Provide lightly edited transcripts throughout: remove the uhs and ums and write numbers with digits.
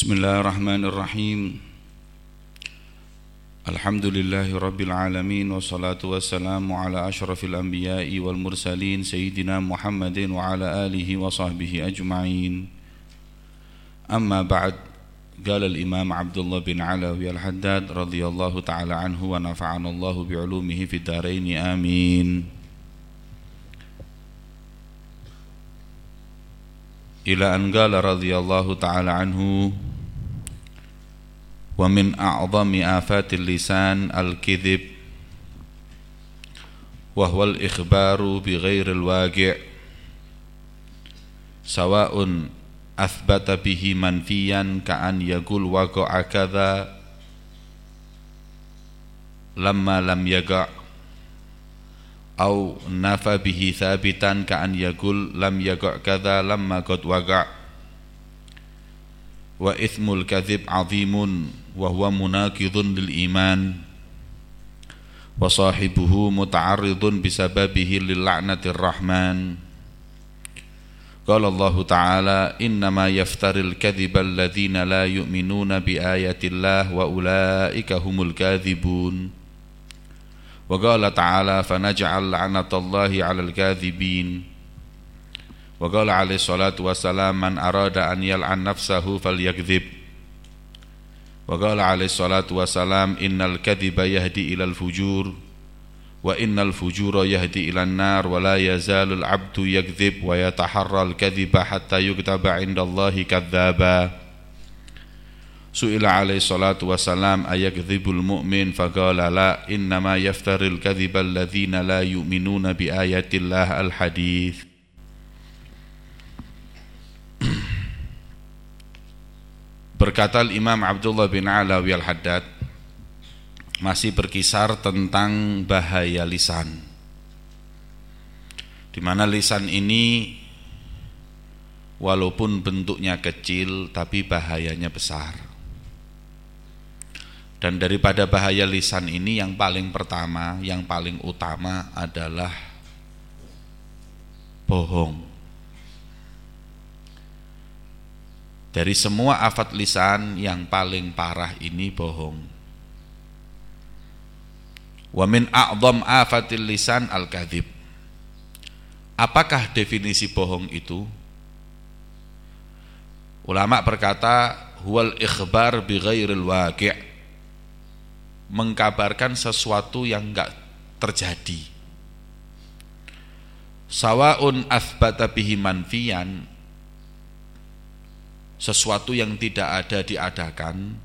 Bismillahirrahmanirrahim. Alhamdulillahi rabbil alamin, wassalatu wassalamu ala asyrafil anbiya'i wal mursalin sayyidina Muhammadin wa ala alihi wa sahbihi ajma'in. Amma ba'd. Qala al-Imam Abdullah bin Alawi al-Haddad radhiyallahu ta'ala anhu wa nafa'ana Allahu bi'ulumihi fid dharain, amin. Ila an qala radhiyallahu ta'ala anhu, wa min a'zami afatil lisan al-kidhib wa huwa al-ikhbaru bighairil waqi' sawa'un athbata bihi manfiyan ka'an yaqul waqa'a kadza lamma lam yaqa' au nafa bihi thabitan ka'an yaqul lam yaqa' kadza lamma qad waqa'. Wa ithmul kadhib 'azimun wa huwa munaqidun lil iman wa sahibuhu muta'arridun bisababihi lil la'natir rahman. Qala Allah ta'ala, innama yaftaril kadhiba alladhina la yu'minuna bi ayatillah wa ulaika humul kadhibun. Wa qala ta'ala, fanaj'al la'natallahi 'alal kadhibin. Wa qala alaihi salatu wassalam, man arada an yal'an nafsahu falyakdzib. Wa qala alaihi salatu wassalam, innal kadhiba yahdi ilal fujur wa innal fujura yahdi ilan nar wa la yazalul 'abdu yakdzib wa yataharral kadhiba hatta yuktaba 'indallahi kadzdzaba. Su'ila alaihi salatu wassalam, ayakdzibul mu'min? Faqala la, innama yaftaril kadhiba alladhina la yu'minuna bi ayatillah. Al-hadits. Berkata Imam Abdullah bin Alawi al-Haddad, masih berkisar tentang bahaya lisan, di mana lisan ini walaupun bentuknya kecil tapi bahayanya besar. Dan daripada bahaya lisan ini yang paling pertama, yang paling utama adalah bohong. Dari semua afat lisan yang paling parah ini bohong. Wa min a'dham afatil lisan al-kadhib. Apakah definisi bohong itu? Ulama berkata, huwal ikhbar bighairil waqi', mengkabarkan sesuatu yang enggak terjadi. Sawa'un athbata bihi manfiyan, sesuatu yang tidak ada diadakan,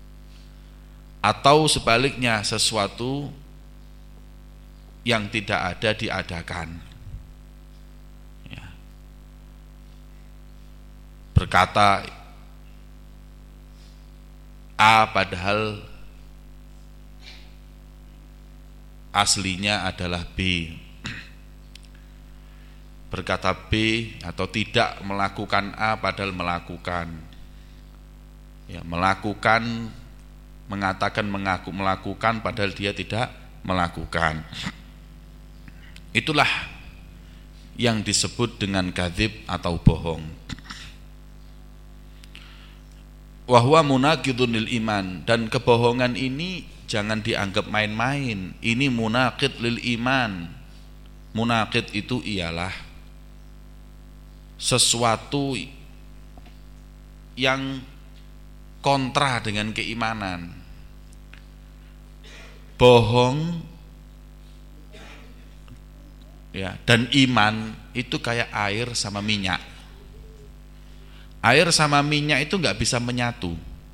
atau sebaliknya sesuatu yang tidak ada diadakan. Ya. Berkata A padahal aslinya adalah B. Berkata B atau tidak melakukan A padahal melakukan. Ya, melakukan, mengatakan mengaku melakukan padahal dia tidak melakukan. Itulah yang disebut dengan kadzib atau bohong. Wa huwa munaqidun lil iman, dan kebohongan ini jangan dianggap main-main. Ini munaqid lil iman. Munaqid itu ialah sesuatu yang kontra dengan keimanan. Bohong ya, dan iman itu kayak air sama minyak. Air sama minyak itu enggak bisa menyatu.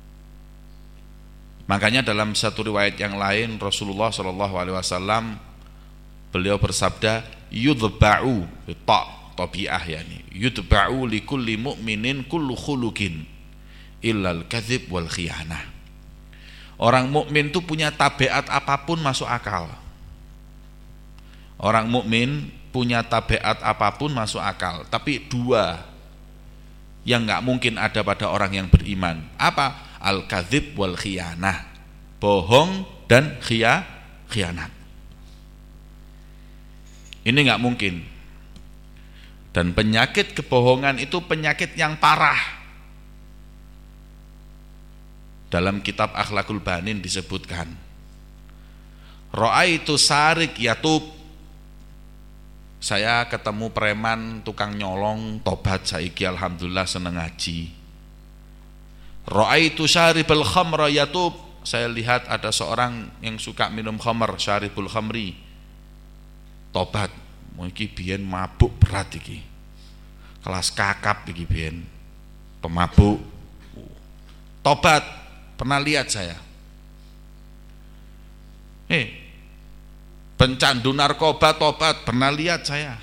Makanya dalam satu riwayat yang lain Rasulullah SAW beliau bersabda, yudba'u tabi'ah, yani yudba'u likulli mu'minin kullu khuluqin illal kadhib wal khiyanah. Orang mukmin itu punya tabiat apapun masuk akal. Orang mukmin punya tabiat apapun masuk akal, tapi dua yang enggak mungkin ada pada orang yang beriman. Apa? Al-kadhib wal khiyanah, bohong dan khianat. Ini enggak mungkin. Dan penyakit kebohongan itu penyakit yang parah. Dalam kitab Akhlakul Banin disebutkan, Ra'aitu sarik yatub, saya ketemu preman tukang nyolong tobat saiki alhamdulillah seneng ngaji. Ra'aitu syaribal khamra yatub, saya lihat ada seorang yang suka minum khamr, syaribul khamri, tobat. Iki biyen mabuk berat iki, kelas kakap iki biyen pemabuk, tobat. Pernah lihat saya. Pencandu narkoba tobat, pernah lihat saya.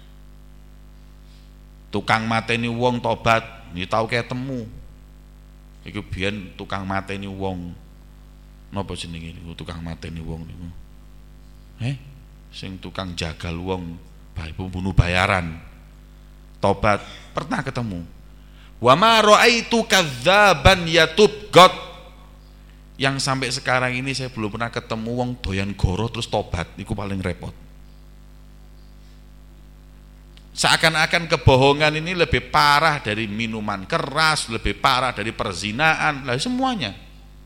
Tukang mateni wong tobat, ini tahu kayak temu. Iku biyen tukang mateni wong. Napa jenenge niku tukang mateni wong niku? Sing tukang jagal wong, pembunuh bayaran. Tobat, pernah ketemu. Wa ma ra'aitu kadzaban yatub God. Yang sampai sekarang ini saya belum pernah ketemu wong doyan goro terus tobat, itu paling repot. Seakan-akan kebohongan ini lebih parah dari minuman keras, lebih parah dari perzinaan, lah semuanya.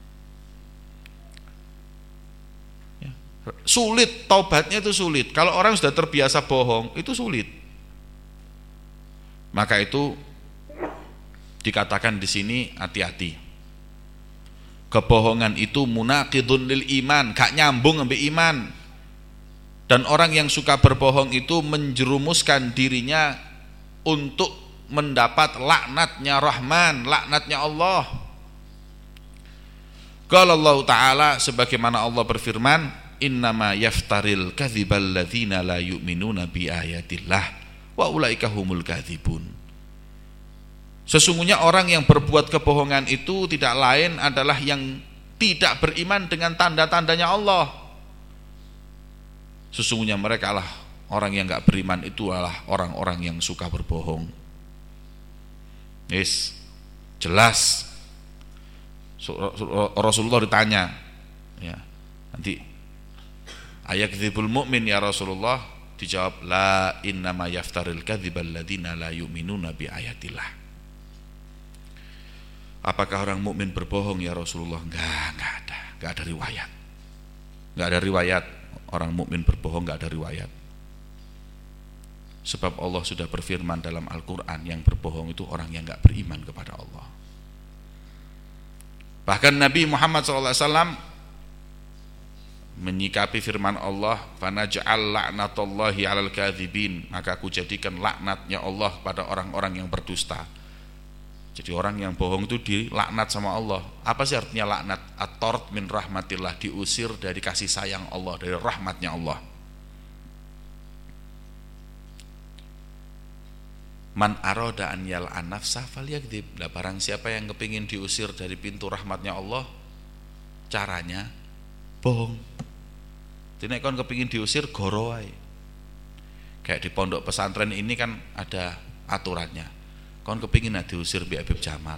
Ya. Sulit, taubatnya itu sulit. Kalau orang sudah terbiasa bohong, itu sulit. Maka itu dikatakan di sini hati-hati. Kebohongan itu munaqidun lil iman, gak nyambung sampai iman. Dan orang yang suka berbohong itu menjerumuskan dirinya untuk mendapat laknatnya Rahman, laknatnya Allah. Qala Allah Ta'ala, sebagaimana Allah berfirman, innama yaftaril kadzibal ladzina la yu'minuna bi ayatillah wa ulaika humul kadzibun. Sesungguhnya orang yang berbuat kebohongan itu tidak lain adalah yang tidak beriman dengan tanda-tandanya Allah. Sesungguhnya mereka lah orang yang enggak beriman, itu adalah orang-orang yang suka berbohong. Yes, jelas. Rasulullah ditanya, ya, nanti ayakdzibul mu'min ya Rasulullah, dijawab la innama yaftaril kadzibal ladzina la yu'minuna bi ayatillah. Apakah orang mukmin berbohong ya Rasulullah? Enggak ada riwayat. Enggak ada riwayat orang mukmin berbohong, enggak ada riwayat. Sebab Allah sudah berfirman dalam Al-Qur'an, yang berbohong itu orang yang enggak beriman kepada Allah. Bahkan Nabi Muhammad SAW menyikapi firman Allah, fanaj'al la'natallahi 'alal kadzibin, maka aku jadikan laknatnya Allah pada orang-orang yang berdusta. Jadi orang yang bohong itu dilaknat sama Allah. Apa sih artinya laknat? At-tard min rahmatillah, diusir dari kasih sayang Allah, dari rahmatnya Allah. Man aroda an yal'an nafsah falyakdzib. Lah barang siapa yang kepingin diusir dari pintu rahmatnya Allah, caranya bohong. Jadi kon kepingin diusir goro wae. Kayak di pondok pesantren ini kan ada aturannya. Kon kepingin diusir bi Habib Jamal,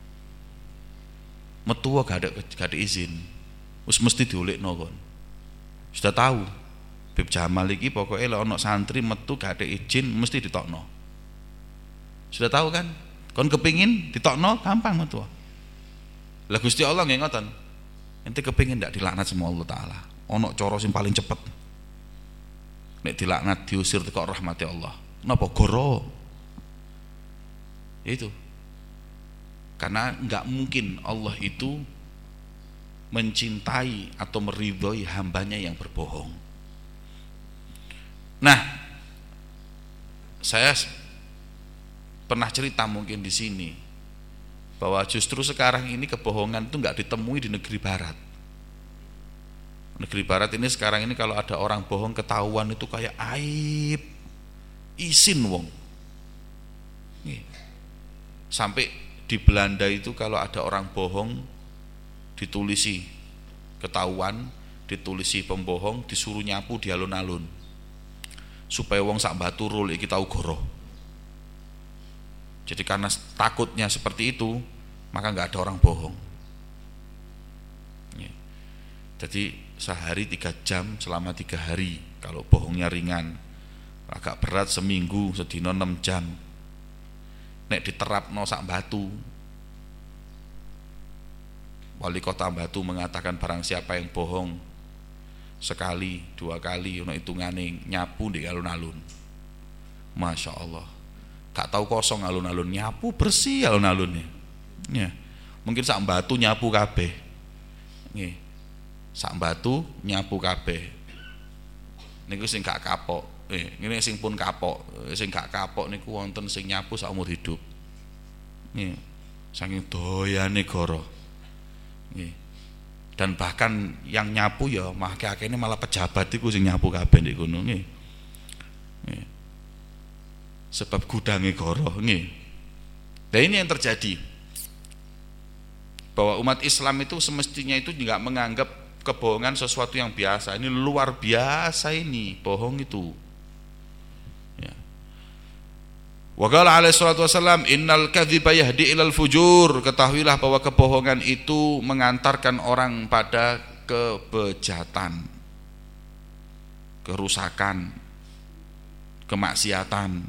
metu gak ada izin, wis mesti diulikno kon. Sudah tahu Habib Jamal iki pokoknya lek ono santri metu gak ada izin mesti ditokno. Sudah tahu kan? Kon kepingin ditokno gampang metu. Lah Gusti Allah nggih ngoten. Ente kepingin ndak dilaknat sama Allah Taala, ono cara sing paling cepet. Nek dilaknat diusir teko rahmati Allah. Napa goro? Itu karena enggak mungkin Allah itu mencintai atau meridhoi hambanya yang berbohong. Nah, saya pernah cerita mungkin di sini bahwa justru sekarang ini kebohongan itu enggak ditemui di negeri barat. Negeri barat ini sekarang ini kalau ada orang bohong ketahuan itu kayak aib, isin wong. Sampai di Belanda itu kalau ada orang bohong ditulisi ketahuan, ditulisi pembohong, disuruh nyapu di alun-alun supaya wong sak batu rul iki tau goro. Jadi karena takutnya seperti itu, maka nggak ada orang bohong. Jadi sehari 3 jam selama 3 hari kalau bohongnya ringan. Agak berat seminggu sedino 6 jam. Nek diterapno sak batu Wali kota Batu mengatakan barang siapa yang bohong sekali, 2 kali ono hitungane nyapu di alun-alun. Masya Allah. Gak tahu kosong alun-alun, nyapu bersih alun-alunnya. Ya. Mungkin sak Batu nyapu kabeh. Nggih. Sak Batu nyapu kabeh. Niku sing gak kapok. Ngene sing pun kapok. Sing gak kapok niku wonten sing nyapu saumur hidup. Nggih. Saking doyane goro. Nggih. Dan bahkan yang nyapu ya akeh-akehne malah pejabat iku sing nyapu kabeh ndek kono nggih. Nggih. Sebab gudange goro nggih. Nah ini yang terjadi. Bahwa umat Islam itu semestinya itu enggak menganggap kebohongan sesuatu yang biasa. Ini luar biasa ini, bohong itu. Ya. Wa qala alaihi salatu wasallam innal kadhiba yahdi ilal fujur. Ketahuilah bahwa kebohongan itu mengantarkan orang pada kebejatan, kerusakan, kemaksiatan.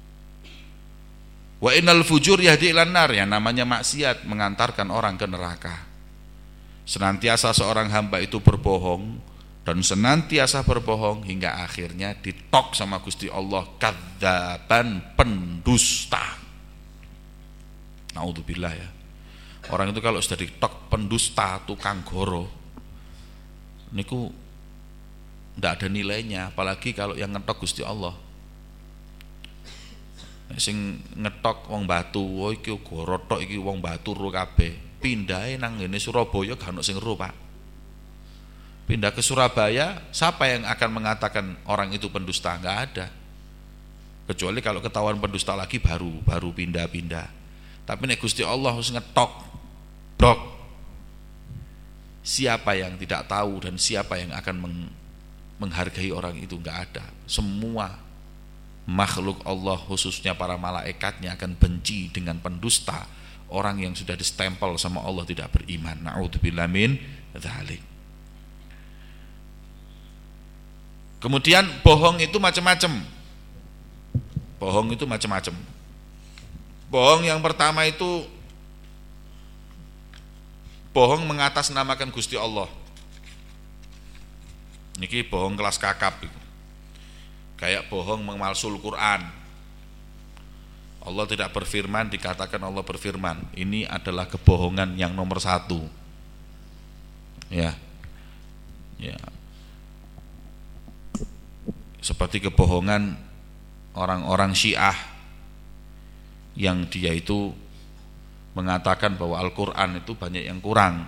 Wa innal fujur yahdi ilan nar, yang namanya maksiat mengantarkan orang ke neraka. Senantiasa seorang hamba itu berbohong dan senantiasa berbohong hingga akhirnya ditok sama Gusti Allah, kadzaban, pendusta. Naudzubillah ya. Orang itu kalau sudah ditok pendusta, tukang goro, niku ndak ada nilainya, apalagi kalau yang ngetok Gusti Allah. Sing ngetok wong Batu, oh iki goro tok, iki wong Batu ro kabeh. Pindahe nang ngene Surabaya gak ono sing ero, Pak. Pindah ke Surabaya, siapa yang akan mengatakan orang itu pendusta? Enggak ada. Kecuali kalau ketahuan pendusta lagi baru pindah-pindah. Tapi nek Gusti Allah harus ngetok dok. Siapa yang tidak tahu dan siapa yang akan menghargai orang itu? Enggak ada. Semua makhluk Allah khususnya para malaikatnya akan benci dengan pendusta, orang yang sudah distempel sama Allah tidak beriman. Na'udzubillah min dzalik. Kemudian bohong itu macam-macam. Bohong itu macam-macam. Bohong yang pertama itu bohong mengatasnamakan Gusti Allah. Niki bohong kelas kakap. Kayak bohong memalsul Quran. Allah tidak berfirman, dikatakan Allah berfirman. Ini adalah kebohongan yang nomor 1. Ya. Seperti kebohongan orang-orang Syiah yang dia itu mengatakan bahwa Al-Quran itu banyak yang kurang.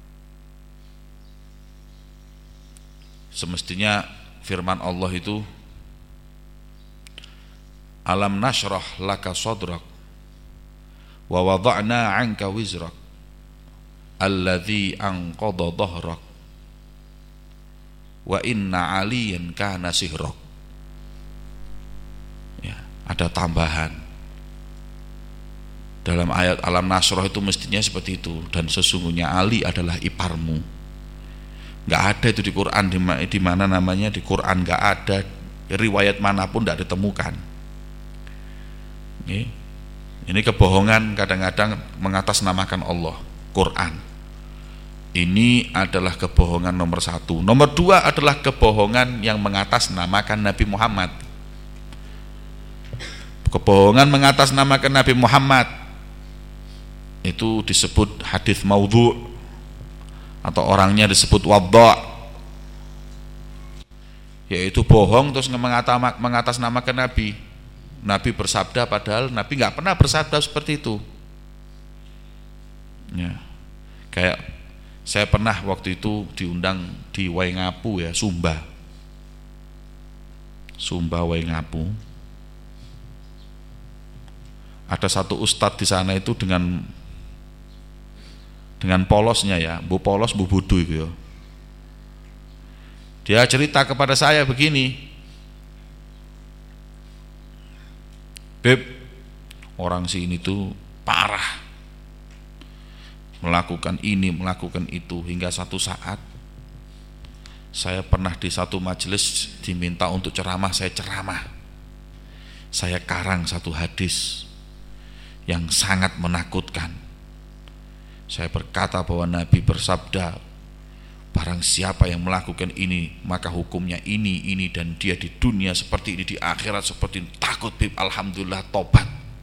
Semestinya firman Allah itu alam nashrah laka sadrak wa wada'na 'anka wizrak alladzi anqadha dhahrak wa inna 'aliyan kana sihrak. Ya, ada tambahan dalam ayat alam nashrah itu mestinya seperti itu, dan sesungguhnya Ali adalah iparmu. Enggak ada itu di Quran, di mana namanya di Quran enggak ada, riwayat manapun enggak ditemukan. Ini kebohongan kadang-kadang mengatasnamakan Allah, Quran. Ini adalah kebohongan nomor 1. Nomor 2 adalah kebohongan yang mengatasnamakan Nabi Muhammad. Kebohongan mengatasnamakan Nabi Muhammad itu disebut hadis maudhu, atau orangnya disebut wadha', yaitu bohong terus mengatasnamakan Nabi. Nabi bersabda padahal Nabi nggak pernah bersabda seperti itu. Ya. Kayak saya pernah waktu itu diundang di Waingapu ya, Sumba Waingapu. Ada satu ustadz di sana itu dengan polosnya ya, bu polos bu budu itu ya. Dia cerita kepada saya begini, Beb, orang sini tuh parah, melakukan ini, melakukan itu, hingga satu saat saya pernah di satu majelis diminta untuk ceramah, saya ceramah. Saya karang satu hadis yang sangat menakutkan. Saya berkata bahwa Nabi bersabda, barang siapa yang melakukan ini maka hukumnya ini dan dia di dunia seperti ini, di akhirat seperti ini. Takut Bib, alhamdulillah tobat.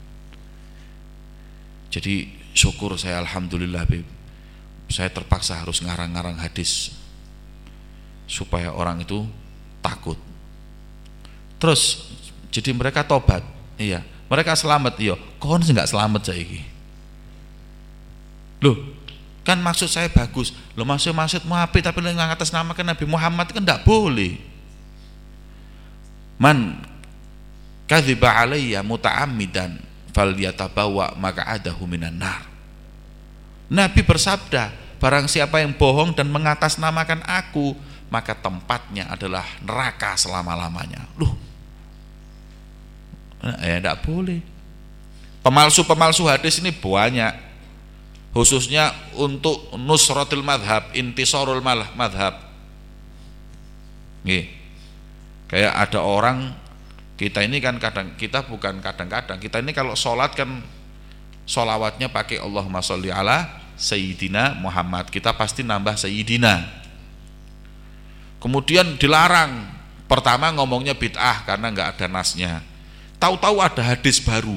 Jadi syukur saya, alhamdulillah Bib, saya terpaksa harus ngarang-ngarang hadis supaya orang itu takut. Terus jadi mereka tobat, iya, mereka selamat, iya. Kon nggak selamat saiki. Loh, kan maksud saya bagus. Loh, maksudmu apik tapi ngatasnamakan Nabi Muhammad kan enggak boleh. Man kadziba alayya muta'ammidan falyatabawa maq'adahu minan nar. Nabi bersabda, barang siapa yang bohong dan mengatasnamakan aku, maka tempatnya adalah neraka selama-lamanya. Loh, ya enggak boleh. Pemalsu-pemalsu hadis ini banyak, khususnya untuk nusratul madhab, intisarul madhab. Nih, kayak ada orang, kita ini kan kadang-kadang kita ini kalau sholat kan sholawatnya pakai Allahumma sholli ala Sayyidina Muhammad, kita pasti nambah Sayyidina. Kemudian dilarang, pertama ngomongnya bid'ah karena nggak ada nasnya. Tahu-tahu ada hadis baru.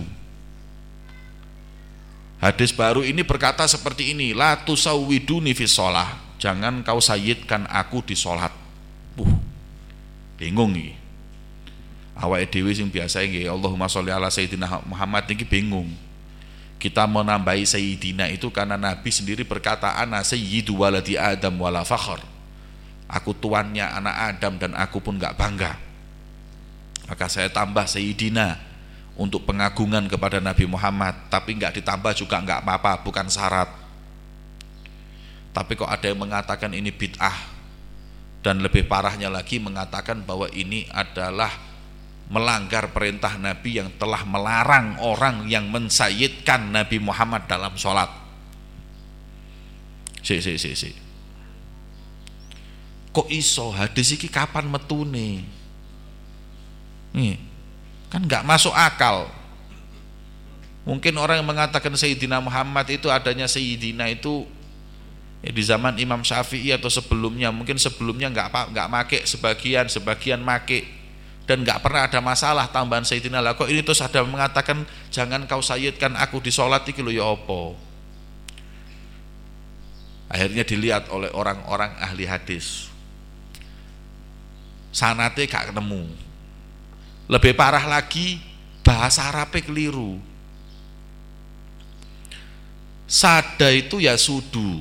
Hadis baru ini berkata seperti ini, la tusawwiduni fi sholah, jangan kau sayyidkan aku di sholat. Bingung nih. Awake dhewe sing biasa nggih Allahumma sholli ala Sayyidina Muhammad niki bingung. Kita mau nambahi Sayyidina itu karena Nabi sendiri berkata, ana sayyidu waladi Adam wala fakhr. Aku tuannya anak Adam dan aku pun enggak bangga. Maka saya tambah Sayyidina untuk pengagungan kepada Nabi Muhammad, tapi enggak ditambah juga enggak apa-apa, bukan syarat. Tapi kok ada yang mengatakan ini bid'ah, dan lebih parahnya lagi mengatakan bahwa ini adalah melanggar perintah Nabi yang telah melarang orang yang mensayyidkan Nabi Muhammad dalam sholat. Si. Kok iso hadis iki kapan metune? Nih, kan nggak masuk akal. Mungkin orang yang mengatakan Sayyidina Muhammad itu adanya Sayyidina itu ya di zaman Imam Syafi'i atau sebelumnya, mungkin sebelumnya nggak make, sebagian make, dan nggak pernah ada masalah tambahan Sayyidina. Lah kok ini terus ada mengatakan jangan kau sayyidkan aku di sholat iki lho, ya apa? Akhirnya dilihat oleh orang-orang ahli hadis, sanate gak ketemu. Lebih parah lagi, bahasa Arabnya keliru. Sada itu ya sudu,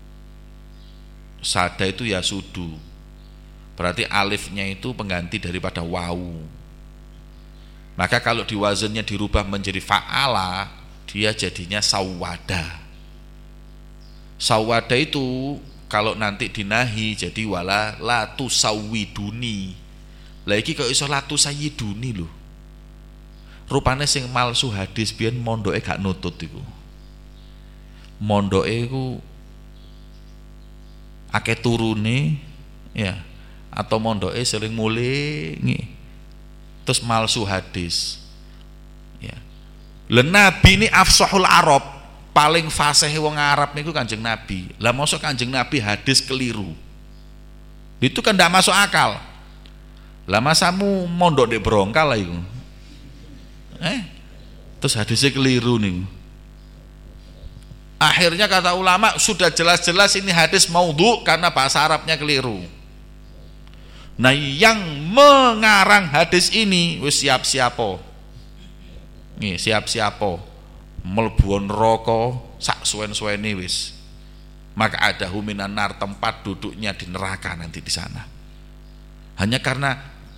sada itu ya sudu, berarti alifnya itu pengganti daripada wawu. Maka kalau diwazannya dirubah menjadi fa'ala, dia jadinya sawwada. Sawwada itu kalau nanti dinahi jadi wala la tusawwiduni. Lah iki kok iso la tusayyiduni lho. Rupane sing malsu hadis biyen mondoke gak nutut iku. Mondoke iku akeh turune ya, atau mondoke sering mulingi terus malsu hadis ya. Lah Nabi ini afsahul Arab, paling fasih wong Arab niku Kanjeng Nabi. Lah mosok Kanjeng Nabi hadis keliru, itu kan ndak masuk akal. Lah masamu mondok di Brongkal lah iku terus hadisnya keliru nih. Akhirnya kata ulama sudah jelas-jelas ini hadis maudhu karena bahasa Arabnya keliru. Nah yang mengarang hadis ini wis siap-siapo. Nih siap-siapo mlebu neraka sak suwen-suwene wis. Maka ada huminan nar, tempat duduknya di neraka nanti di sana. Hanya karena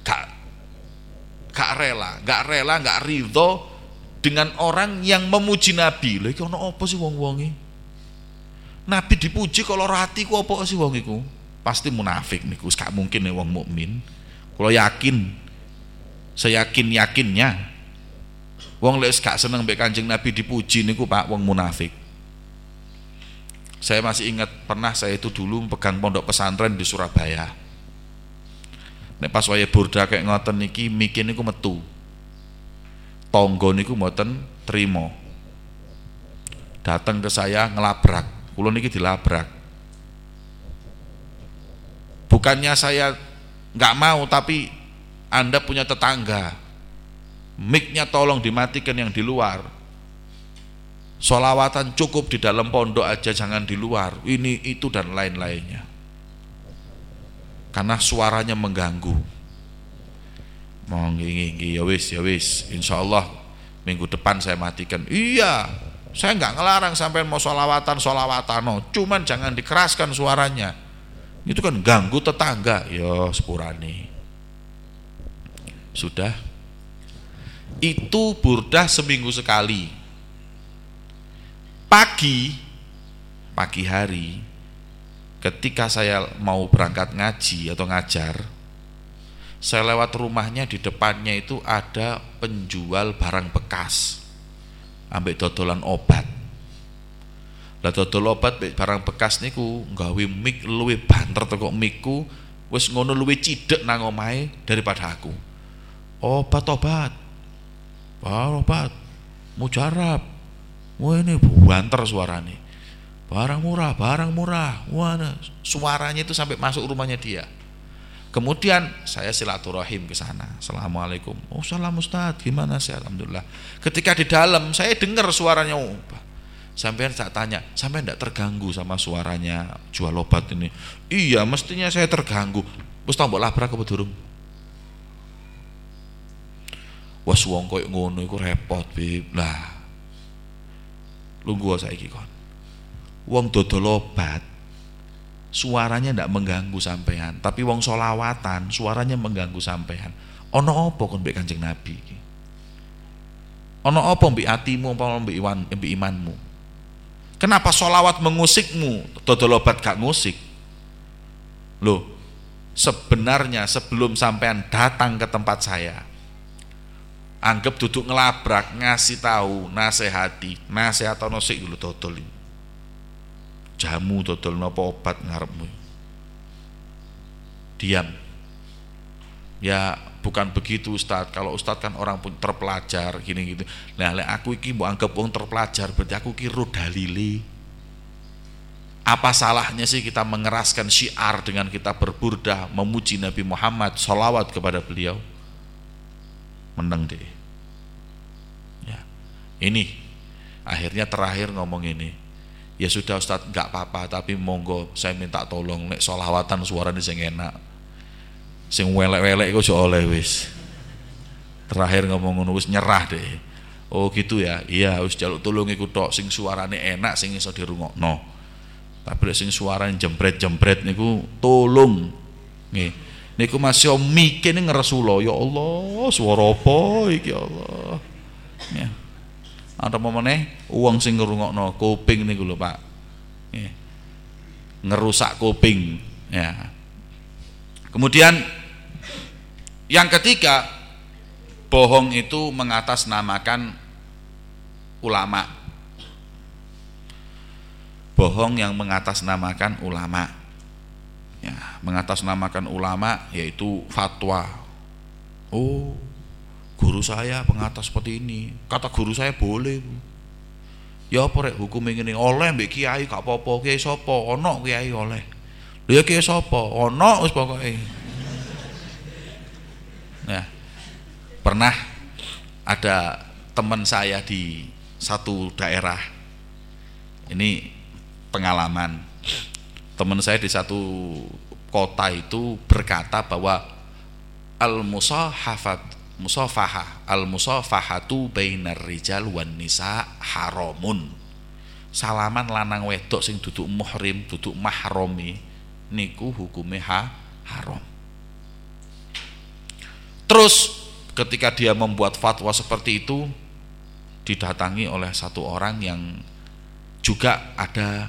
gak rela, gak ridho dengan orang yang memuji Nabi. Lha iki ono apa sih wong-wonge? Nabi dipuji kalau rati ku apa sih wong iku? Pasti munafik niku, gak mungkin nih wong mukmin. Kalau yakin, seyakin-yakinnya wong lek gak seneng mbek Kanjeng Nabi dipuji niku Pak wong munafik. Saya masih ingat pernah saya itu dulu pegang pondok pesantren di Surabaya. Nek pas waya burda kayak ngoten niki mikir niku metu. Tonggo niku mboten trimo. Datang ke saya ngelabrak, kula niki dilabrak. Bukannya saya nggak mau, tapi Anda punya tetangga, mic-nya tolong dimatikan yang di luar. Sholawatan cukup di dalam pondok aja, jangan di luar. Ini itu dan lain-lainnya. Karena suaranya mengganggu. Mau ya wis, insyaallah minggu depan saya matikan. Iya, saya nggak ngelarang sampai mau sholawatan no, cuman jangan dikeraskan suaranya. Itu kan ganggu tetangga. Ya sepurane. Sudah. Itu burdah seminggu sekali. Pagi hari, ketika saya mau berangkat ngaji atau ngajar, saya lewat rumahnya, di depannya itu ada penjual barang bekas, ambek dodolan obat. Lah dodol obat barang bekas niku nggawe mik luwih banter teko mikku, wis ngono luwih cidek nang omahe daripada aku. Obat mujarab. Wah ini banter suaranya. Barang murah. Wah, suaranya itu sampai masuk rumahnya dia. Kemudian saya silaturahim ke sana. Assalamualaikum. Oh, salam Ustaz, gimana sih? Alhamdulillah. Ketika di dalam saya dengar suaranya, sampai saya tanya, sampai enggak terganggu sama suaranya jual obat ini? Iya, mestinya saya terganggu. Wis tak mbok labrak apa durung? Wes wong koyo ngono iku repot, Bib. Lah. Lungguh saiki kon. Wong dodol obat suaranya ndak mengganggu sampean, tapi wong sholawatan suaranya mengganggu sampean. Ono apa kon mbek Kanjeng Nabi iki? Ono apa mbek atimu, apa mbek imanmu? Kenapa sholawat mengusikmu, dodol obat gak ngusik? Loh, sebenarnya sebelum sampean datang ke tempat saya, anggap duduk ngelabrak, ngasih tahu, nasihati, nasihatono sik dulu dodol ini. Jamu dodol napa obat ngarepmu. Diam. Ya bukan begitu Ustaz. Kalau Ustaz kan orang pun terpelajar gini gitu. Nah, lek aku iki mbok anggap wong terpelajar, berarti aku ki ro dalile. Apa salahnya sih kita mengeraskan syiar dengan kita berburdah memuji Nabi Muhammad, sholawat kepada beliau? Meneng deh. Ya. Ini akhirnya terakhir ngomong ini. Ya sudah Ustaz, enggak apa-apa, tapi monggo saya minta tolong nek sholawatan suarane sing enak. Sing welek-welek iku aja oleh wis. Terakhir ngomong ngono wis nyerah deh. Oh gitu ya. Iya, wis jaluk tolong iku tok, sing suarane enak sing iso dirungokno. Tapi lek sing suarane jembret-jembret niku tolong. Nggih. Niku masih mikir ngeresula, ya Allah, swara apa iki ya Allah. Ya. Ada meneh wong sing ngrungokno kuping niku lho, Pak. Ya. Ngerusak kuping, ya. Kemudian yang ketiga, bohong itu mengatasnamakan ulama. Bohong yang mengatasnamakan ulama. Ya, mengatasnamakan ulama yaitu fatwa. Oh, guru saya pengatas seperti ini. Kata guru saya boleh. Ya apa rek hukum ngene oleh mbek kiai gak apa-apa. Kiai sapa? Ono kiai oleh. Lha ya kiai sapa? Ono wis pokoke. Nah, pernah ada teman saya di satu daerah. Ini pengalaman. Teman saya di satu kota itu berkata bahwa al-musafahatu bainar rijal wan nisa haramun. Salaman lanang wedok sing duduk muhrim, duduk mahromi niku hukume haram. Terus ketika dia membuat fatwa seperti itu, didatangi oleh satu orang yang juga ada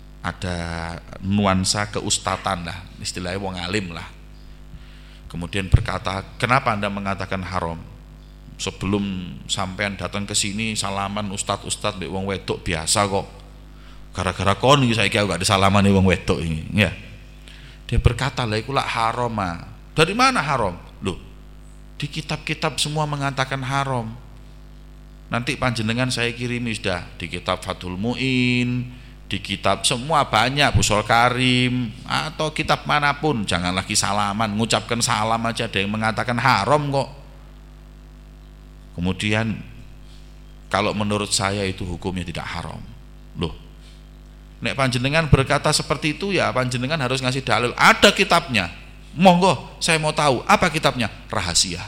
nuansa keustatan lah, istilahnya wong alim lah. Kemudian berkata, kenapa Anda mengatakan haram? Sebelum sampean datang ke sini salaman ustad mbek wong wedok biasa kok. Gara-gara kon iki saiki aku gak disalamani wong wedok ini, ya. Dia berkata, "Lah iku lak haram ah." Dari mana haram? Loh, di kitab-kitab semua mengatakan haram. Nanti panjenengan saya kirimi sudah di kitab Fathul Muin, Di kitab semua banyak, Busol Karim atau kitab manapun, jangan lagi salaman, mengucapkan salam aja ada yang mengatakan haram kok. Kemudian kalau menurut saya itu hukumnya tidak haram. Loh, nek panjenengan berkata seperti itu ya panjenengan harus ngasih dalil, ada kitabnya. Monggo, saya mau tahu apa kitabnya. Rahasia.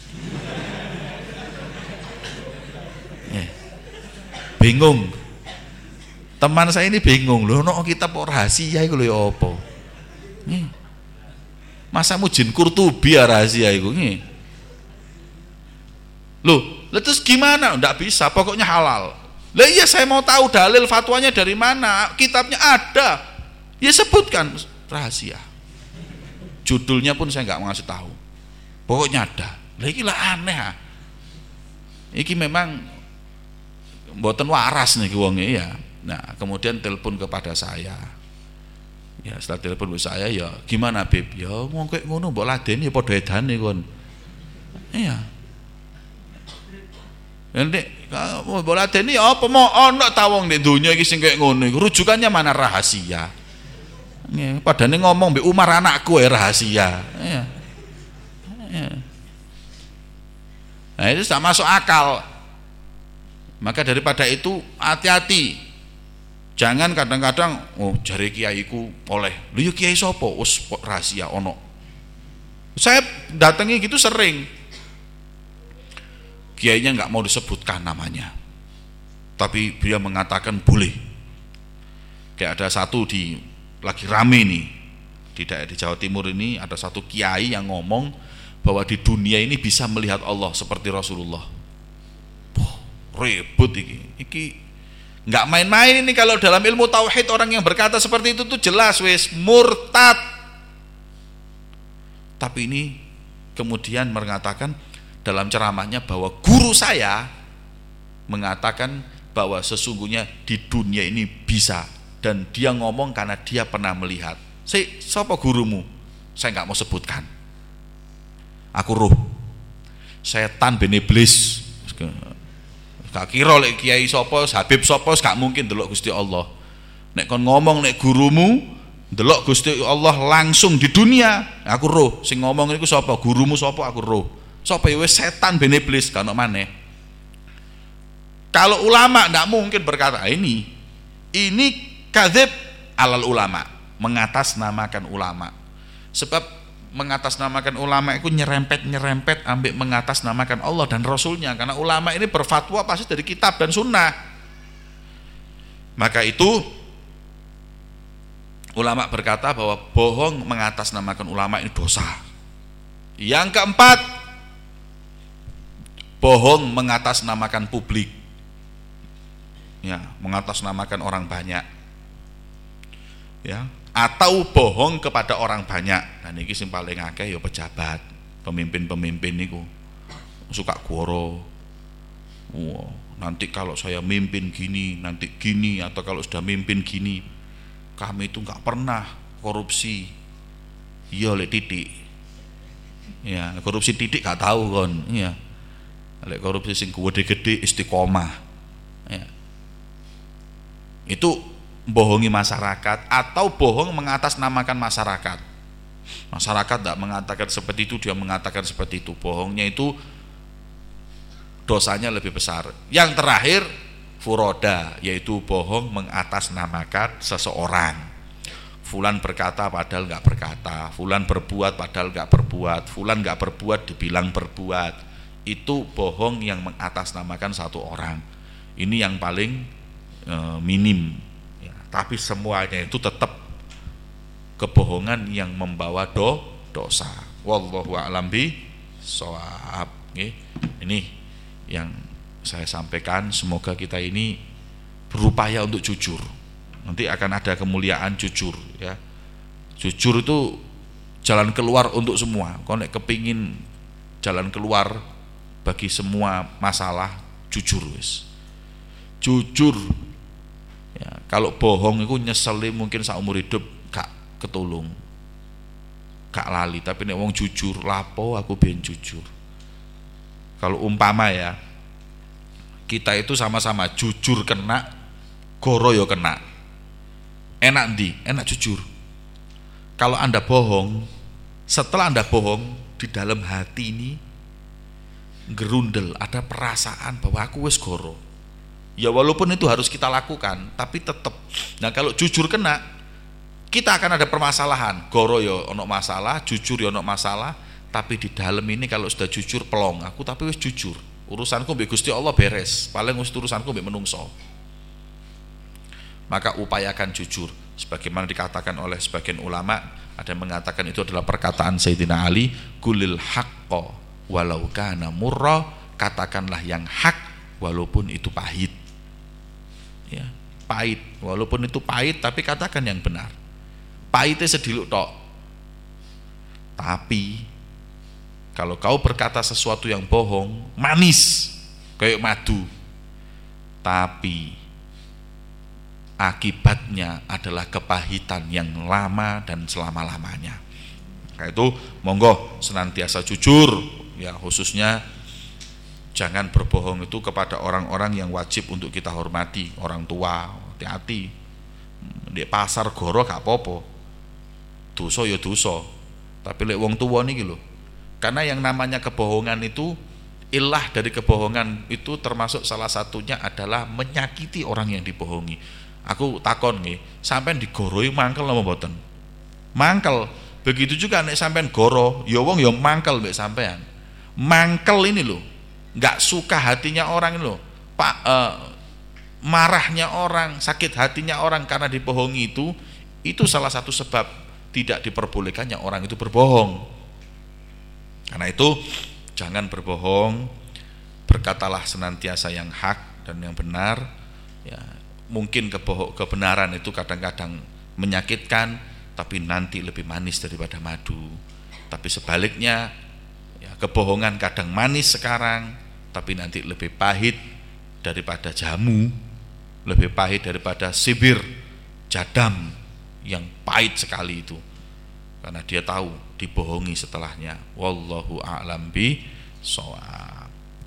Bingung. Teman saya ini bingung, loh no kitab rahasia iku lho ya apa? Masa mujin Qurtubi ya rahasia iku nggih. Loh, terus gimana? Enggak bisa, pokoknya halal. Lah iya saya mau tahu dalil fatwanya dari mana? Kitabnya ada. Ya sebutkan, rahasia. Judulnya pun saya enggak mau ngasih tahu. Pokoknya ada. Lah iki lah aneh. Iki memang mboten waras nih wonge ya. Nah, kemudian telepon kepada saya. Ya, setelah telepon ke saya, ya gimana Beb? Ya wong kowe ngono mbok ladeni ya padha edane kon. Iya. Nek mbok ladeni ya apa mau ana ta wong nek donya iki sing koyo ngono iku rujukannya mana rahasia. Nggih, padane ngomong mbek Umar anakku ya rahasia. Iya. Iya. Nah, itu tak masuk akal. Maka daripada itu hati-hati. Jangan kadang-kadang oh jare kiaiku oleh. Lho ya kiai sapa? Wis rahasia ono. Saya datangi gitu sering. Kiainya enggak mau disebutkan namanya. Tapi dia mengatakan boleh. Kayak ada satu lagi rame nih di daerah di Jawa Timur ini, ada satu kiai yang ngomong bahwa di dunia ini bisa melihat Allah seperti Rasulullah. Ribut iki nggak main-main ini. Kalau dalam ilmu tauhid orang yang berkata seperti itu tuh jelas wis murtad. Tapi ini kemudian mengatakan dalam ceramahnya bahwa guru saya mengatakan bahwa sesungguhnya di dunia ini bisa, dan dia ngomong karena dia pernah melihat. Siapa gurumu? Saya nggak mau sebutkan. Aku roh setan ben iblis. Gak kira lek kiai sapa, Habib sapa, gak mungkin delok Gusti Allah. Nek kon ngomong nek gurumu delok Gusti Allah langsung di dunia, aku roh. Sing ngomong niku sapa? Gurumu sapa? Aku roh. Sapa ya wis setan ben iblis kan maneh. Kalau ulama ndak mungkin berkata ini kadzib alal ulama, mengatasnamakan ulama. Sebab mengatasnamakan ulama itu nyerempet ambek mengatasnamakan Allah dan Rasulnya, karena ulama ini berfatwa pasti dari kitab dan sunnah. Maka itu ulama berkata bahwa bohong mengatasnamakan ulama ini dosa. Yang keempat, bohong mengatasnamakan publik, ya, mengatasnamakan orang banyak, ya, atau bohong kepada orang banyak. Nah niki sing paling akeh ya pejabat, pemimpin niku suka goro. Wow, nanti kalau saya mimpin gini, nanti gini, atau kalau sudah mimpin gini, kami itu nggak pernah korupsi. Iya lek titik. Ya, korupsi titik gak tahu kon. Iya. Lek korupsi sing gede-gede istiqomah. Ya. Itu bohongi masyarakat atau bohong mengatasnamakan masyarakat. Masyarakat tidak mengatakan seperti itu, dia mengatakan seperti itu. Bohongnya itu dosanya lebih besar. Yang terakhir furoda, yaitu bohong mengatasnamakan seseorang. Fulan berkata padahal nggak berkata, fulan berbuat padahal nggak berbuat, fulan nggak berbuat dibilang berbuat. Itu bohong yang mengatasnamakan satu orang. Ini yang paling minim. Tapi semuanya itu tetap kebohongan yang membawa dosa. Wallahu a'lam bishawab. Ini yang saya sampaikan. Semoga kita ini berupaya untuk jujur. Nanti akan ada kemuliaan jujur, ya. Jujur itu jalan keluar untuk semua. Kalau nek kepingin jalan keluar bagi semua masalah, jujur wis. Jujur. Ya, kalau bohong itu nyeseli mungkin saumur hidup gak ketulung, gak lali. Tapi nek wong jujur, lapo aku ben jujur. Kalau umpama ya, kita itu sama-sama jujur kena, goro yo kena. Enak ndi? Enak jujur. Kalau Anda bohong, setelah Anda bohong, di dalam hati ini gerundel, ada perasaan bahwa aku wis goro. Ya walaupun itu harus kita lakukan, tapi tetap. Nah kalau jujur kena, kita akan ada permasalahan. Goro ya ono masalah, jujur ya ono masalah, tapi di dalam ini kalau sudah jujur pelong, aku tapi wis jujur. Urusanku mbek Gusti Allah beres, paling urusanku mbek menungso. Maka upayakan jujur. Sebagaimana dikatakan oleh sebagian ulama, ada yang mengatakan itu adalah perkataan Sayyidina Ali, kulil haqqo walau kana murra, katakanlah yang hak walaupun itu pahit. Ya, pahit, walaupun itu pahit tapi katakan yang benar. Pahitnya sediluk tok. Tapi kalau kau berkata sesuatu yang bohong, manis kayak madu, tapi akibatnya adalah kepahitan yang lama dan selama-lamanya. Nah itu monggo senantiasa jujur, ya khususnya jangan berbohong itu kepada orang-orang yang wajib untuk kita hormati, orang tua. Hati-hati. Di pasar goro gak apa-apa. Dosa ya dosa. Tapi lek wong tua niki lho. Karena yang namanya kebohongan itu, ilah dari kebohongan itu termasuk salah satunya adalah menyakiti orang yang dibohongi. Aku takon nih, sampean digoroi mangkel apa mboten? Mangkel. Begitu juga nek sampean goro, ya wong ya mangkel mbek sampean. Mangkel ini loh, nggak suka hatinya orang ini loh. Marahnya orang, sakit hatinya orang karena dibohongi itu salah satu sebab tidak diperbolehkannya orang itu berbohong. Karena itu jangan berbohong, berkatalah senantiasa yang hak dan yang benar. Ya, mungkin kebenaran itu kadang-kadang menyakitkan, tapi nanti lebih manis daripada madu. Tapi sebaliknya, ya, kebohongan kadang manis sekarang, tapi nanti lebih pahit daripada jamu, lebih pahit daripada sibir jadam yang pahit sekali itu. Karena dia tahu dibohongi setelahnya. Wallahu a'lam bishawab.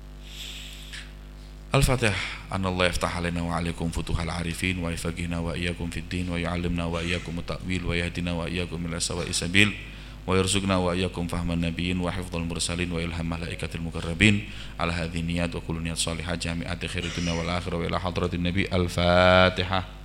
Al-Fatihah. Anallahu yaftah alaina wa alaikum futuhal arifin wa yafaqihna wa iyyakum fid din wa yu'allimna wa iyyakum at-ta'wil wa yahdina wa iyyakum ila sawa'is sabil wa yarzuqna wa iyyakum fahman nabiyyin wa hifdzal mursalin wa ilham malaikatil muqarrabin ala hadhihi niyat wa kullu niyat salihah jami'ati khairid dunya wal akhirah wa ila hadratin nabi. Al-Fatihah.